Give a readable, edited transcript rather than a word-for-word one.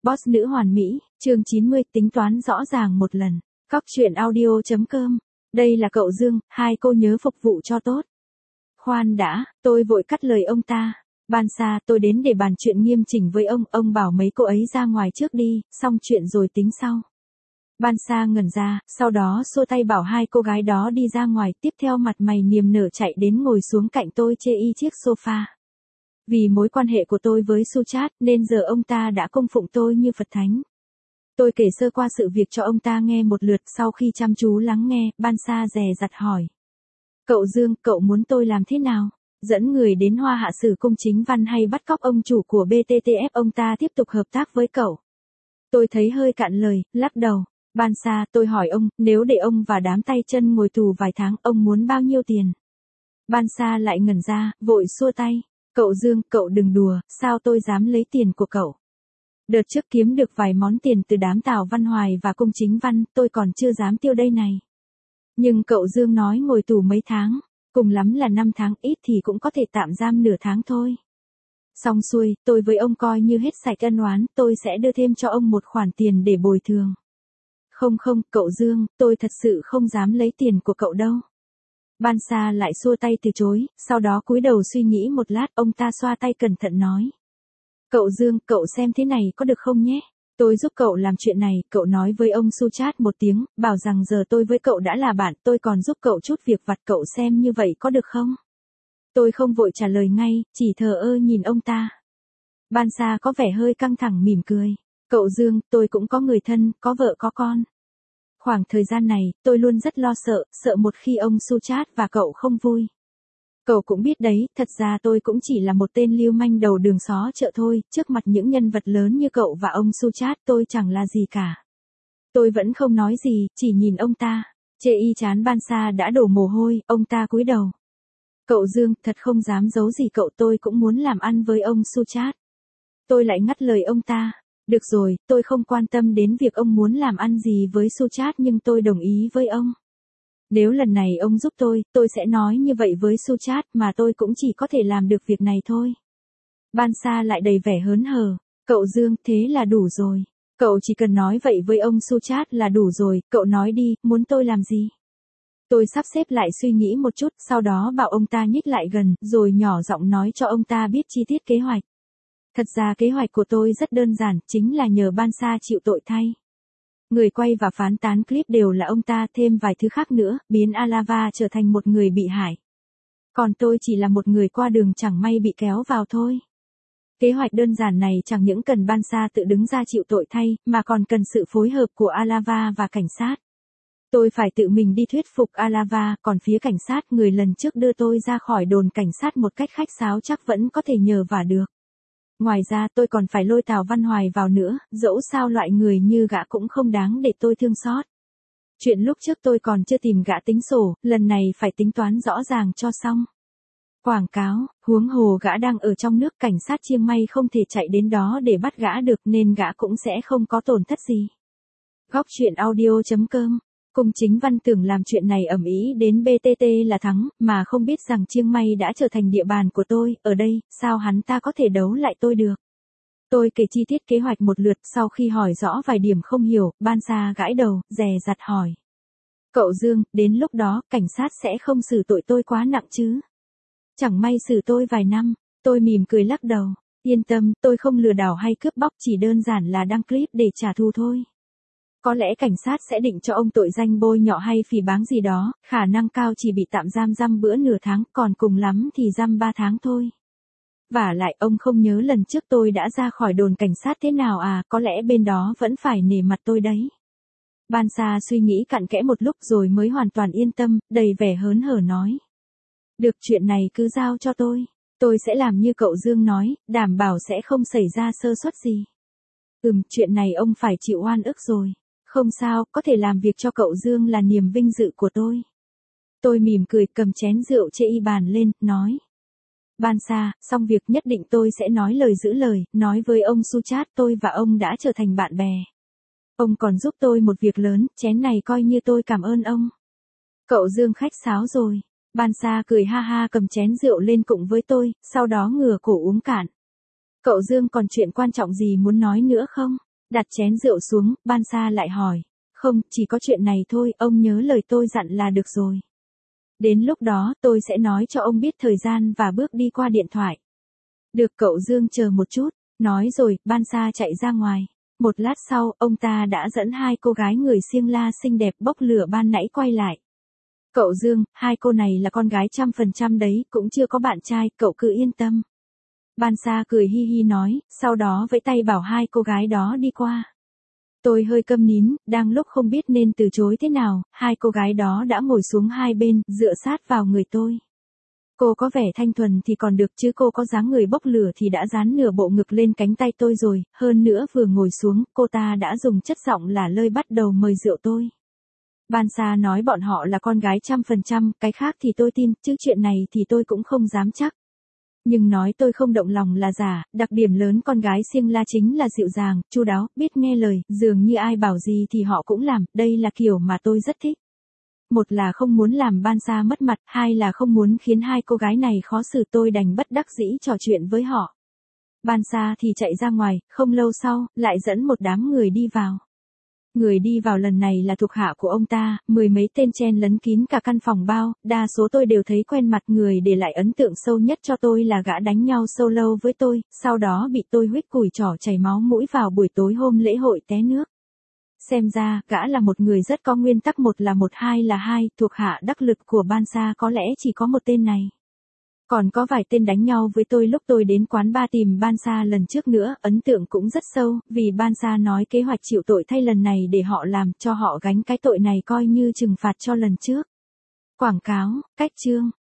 Boss nữ hoàn mỹ, chương 90, tính toán rõ ràng một lần. Cóc truyện audio.com. Đây là cậu Dương, hai cô nhớ phục vụ cho tốt. Khoan đã, tôi vội cắt lời ông ta. Ban xa, tôi đến để bàn chuyện nghiêm chỉnh với ông bảo mấy cô ấy ra ngoài trước đi, xong chuyện rồi tính sau. Ban xa ngẩn ra, sau đó xua tay bảo hai cô gái đó đi ra ngoài, tiếp theo mặt mày niềm nở chạy đến ngồi xuống cạnh tôi chê y chiếc sofa. Vì mối quan hệ của tôi với Suchat nên giờ ông ta đã cung phụng tôi như Phật Thánh. Tôi kể sơ qua sự việc cho ông ta nghe một lượt, sau khi chăm chú lắng nghe, Ban Sa dè dặt hỏi. Cậu Dương, cậu muốn tôi làm thế nào? Dẫn người đến Hoa Hạ Sử Cung Chính Văn hay bắt cóc ông chủ của BTTF ông ta tiếp tục hợp tác với cậu? Tôi thấy hơi cạn lời, lắc đầu. Ban Sa, tôi hỏi ông, nếu để ông và đám tay chân ngồi tù vài tháng, ông muốn bao nhiêu tiền? Ban Sa lại ngẩn ra, vội xua tay. Cậu Dương, cậu đừng đùa, sao tôi dám lấy tiền của cậu? Đợt trước kiếm được vài món tiền từ đám Tào Văn Hoài và Cung Chính Văn, tôi còn chưa dám tiêu đây này. Nhưng cậu Dương nói ngồi tù mấy tháng, cùng lắm là 5 tháng, ít thì cũng có thể tạm giam nửa tháng thôi. Xong xuôi, tôi với ông coi như hết sạch ân oán, tôi sẽ đưa thêm cho ông một khoản tiền để bồi thường. Không, cậu Dương, tôi thật sự không dám lấy tiền của cậu đâu. Ban Sa lại xua tay từ chối, sau đó cúi đầu suy nghĩ một lát, ông ta xoa tay cẩn thận nói. Cậu Dương, cậu xem thế này có được không nhé? Tôi giúp cậu làm chuyện này, cậu nói với ông Suchat một tiếng, bảo rằng giờ tôi với cậu đã là bạn, tôi còn giúp cậu chút việc vặt, cậu xem như vậy có được không? Tôi không vội trả lời ngay, chỉ thờ ơ nhìn ông ta. Ban Sa có vẻ hơi căng thẳng mỉm cười. Cậu Dương, tôi cũng có người thân, có vợ có con. Khoảng thời gian này, tôi luôn rất lo sợ một khi ông Suchat và cậu không vui. Cậu cũng biết đấy, thật ra tôi cũng chỉ là một tên lưu manh đầu đường xó chợ thôi, trước mặt những nhân vật lớn như cậu và ông Suchat tôi chẳng là gì cả. Tôi vẫn không nói gì, chỉ nhìn ông ta. Chê y chán Ban Sa đã đổ mồ hôi, ông ta cúi đầu. Cậu Dương, thật không dám giấu gì cậu, tôi cũng muốn làm ăn với ông Suchat. Tôi lại ngắt lời ông ta. Được rồi, tôi không quan tâm đến việc ông muốn làm ăn gì với Suchat nhưng tôi đồng ý với ông. Nếu lần này ông giúp tôi sẽ nói như vậy với Suchat mà tôi cũng chỉ có thể làm được việc này thôi. Ban Sa lại đầy vẻ hớn hở. Cậu Dương, thế là đủ rồi. Cậu chỉ cần nói vậy với ông Suchat là đủ rồi, cậu nói đi, muốn tôi làm gì? Tôi sắp xếp lại suy nghĩ một chút, sau đó bảo ông ta nhích lại gần, rồi nhỏ giọng nói cho ông ta biết chi tiết kế hoạch. Thật ra kế hoạch của tôi rất đơn giản, chính là nhờ Ban Sa chịu tội thay. Người quay và phán tán clip đều là ông ta, thêm vài thứ khác nữa, biến Alava trở thành một người bị hại. Còn tôi chỉ là một người qua đường chẳng may bị kéo vào thôi. Kế hoạch đơn giản này chẳng những cần Ban Sa tự đứng ra chịu tội thay, mà còn cần sự phối hợp của Alava và cảnh sát. Tôi phải tự mình đi thuyết phục Alava, còn phía cảnh sát, người lần trước đưa tôi ra khỏi đồn cảnh sát một cách khách sáo chắc vẫn có thể nhờ vả được. Ngoài ra tôi còn phải lôi Tào Văn Hoài vào nữa, dẫu sao loại người như gã cũng không đáng để tôi thương xót. Chuyện lúc trước tôi còn chưa tìm gã tính sổ, lần này phải tính toán rõ ràng cho xong. Quảng cáo, huống hồ gã đang ở trong nước, cảnh sát Chiang Mai không thể chạy đến đó để bắt gã được nên gã cũng sẽ không có tổn thất gì. Góc truyện audio.com. Cung Chính Văn tưởng làm chuyện này ầm ĩ đến BTT là thắng, mà không biết rằng Chiang Mai đã trở thành địa bàn của tôi, ở đây, sao hắn ta có thể đấu lại tôi được. Tôi kể chi tiết kế hoạch một lượt, sau khi hỏi rõ vài điểm không hiểu, Ban Sa gãi đầu, dè dặt hỏi. Cậu Dương, đến lúc đó, cảnh sát sẽ không xử tội tôi quá nặng chứ? Chẳng may xử tôi vài năm, tôi mỉm cười lắc đầu. Yên tâm, tôi không lừa đảo hay cướp bóc, chỉ đơn giản là đăng clip để trả thù thôi. Có lẽ cảnh sát sẽ định cho ông tội danh bôi nhọ hay phỉ báng gì đó, khả năng cao chỉ bị tạm giam bữa nửa tháng, còn cùng lắm thì giam 3 tháng thôi. Vả lại ông không nhớ lần trước tôi đã ra khỏi đồn cảnh sát thế nào à, có lẽ bên đó vẫn phải nể mặt tôi đấy. Ban Sa suy nghĩ cặn kẽ một lúc rồi mới hoàn toàn yên tâm, đầy vẻ hớn hở nói. Được, chuyện này cứ giao cho tôi sẽ làm như cậu Dương nói, đảm bảo sẽ không xảy ra sơ suất gì. Chuyện này ông phải chịu oan ức rồi. Không sao, có thể làm việc cho cậu Dương là niềm vinh dự của tôi. Tôi mỉm cười, cầm chén rượu chê y bàn lên, nói. Ban Sa, xong việc nhất định tôi sẽ nói lời giữ lời, nói với ông Suchat tôi và ông đã trở thành bạn bè. Ông còn giúp tôi một việc lớn, chén này coi như tôi cảm ơn ông. Cậu Dương khách sáo rồi. Ban Sa cười ha ha cầm chén rượu lên cùng với tôi, sau đó ngửa cổ uống cạn. Cậu Dương còn chuyện quan trọng gì muốn nói nữa không? Đặt chén rượu xuống, Ban Sa lại hỏi. Không, chỉ có chuyện này thôi, ông nhớ lời tôi dặn là được rồi. Đến lúc đó tôi sẽ nói cho ông biết thời gian và bước đi qua điện thoại. Được, cậu Dương chờ một chút. Nói rồi, Ban Sa chạy ra ngoài. Một lát sau, ông ta đã dẫn hai cô gái người Xiêng La xinh đẹp bốc lửa ban nãy quay lại. Cậu Dương, hai cô này là con gái 100% đấy, cũng chưa có bạn trai, cậu cứ yên tâm. Ban Sa cười hi hi nói, sau đó vẫy tay bảo hai cô gái đó đi qua. Tôi hơi câm nín, đang lúc không biết nên từ chối thế nào, hai cô gái đó đã ngồi xuống hai bên, dựa sát vào người tôi. Cô có vẻ thanh thuần thì còn được chứ cô có dáng người bốc lửa thì đã dán nửa bộ ngực lên cánh tay tôi rồi, hơn nữa vừa ngồi xuống, cô ta đã dùng chất giọng lả lơi bắt đầu mời rượu tôi. Ban Sa nói bọn họ là con gái 100%, cái khác thì tôi tin, chứ chuyện này thì tôi cũng không dám chắc. Nhưng nói tôi không động lòng là giả, đặc điểm lớn con gái Xiêng La chính là dịu dàng, chu đáo, biết nghe lời, dường như ai bảo gì thì họ cũng làm, đây là kiểu mà tôi rất thích. Một là không muốn làm Ban Sa mất mặt, hai là không muốn khiến hai cô gái này khó xử, tôi đành bất đắc dĩ trò chuyện với họ. Ban Sa thì chạy ra ngoài, không lâu sau, lại dẫn một đám người đi vào. Người đi vào lần này là thuộc hạ của ông ta, 10 mấy tên chen lấn kín cả căn phòng bao, đa số tôi đều thấy quen mặt, người để lại ấn tượng sâu nhất cho tôi là gã đánh nhau solo với tôi, sau đó bị tôi huých cùi chỏ chảy máu mũi vào buổi tối hôm lễ hội té nước. Xem ra, gã là một người rất có nguyên tắc, một là một, hai là hai, thuộc hạ đắc lực của Ban Sa có lẽ chỉ có một tên này. Còn có vài tên đánh nhau với tôi lúc tôi đến quán bar tìm Ban Sa lần trước nữa, ấn tượng cũng rất sâu, vì Ban Sa nói kế hoạch chịu tội thay lần này để họ làm cho họ gánh cái tội này coi như trừng phạt cho lần trước. Quảng cáo, cách chương.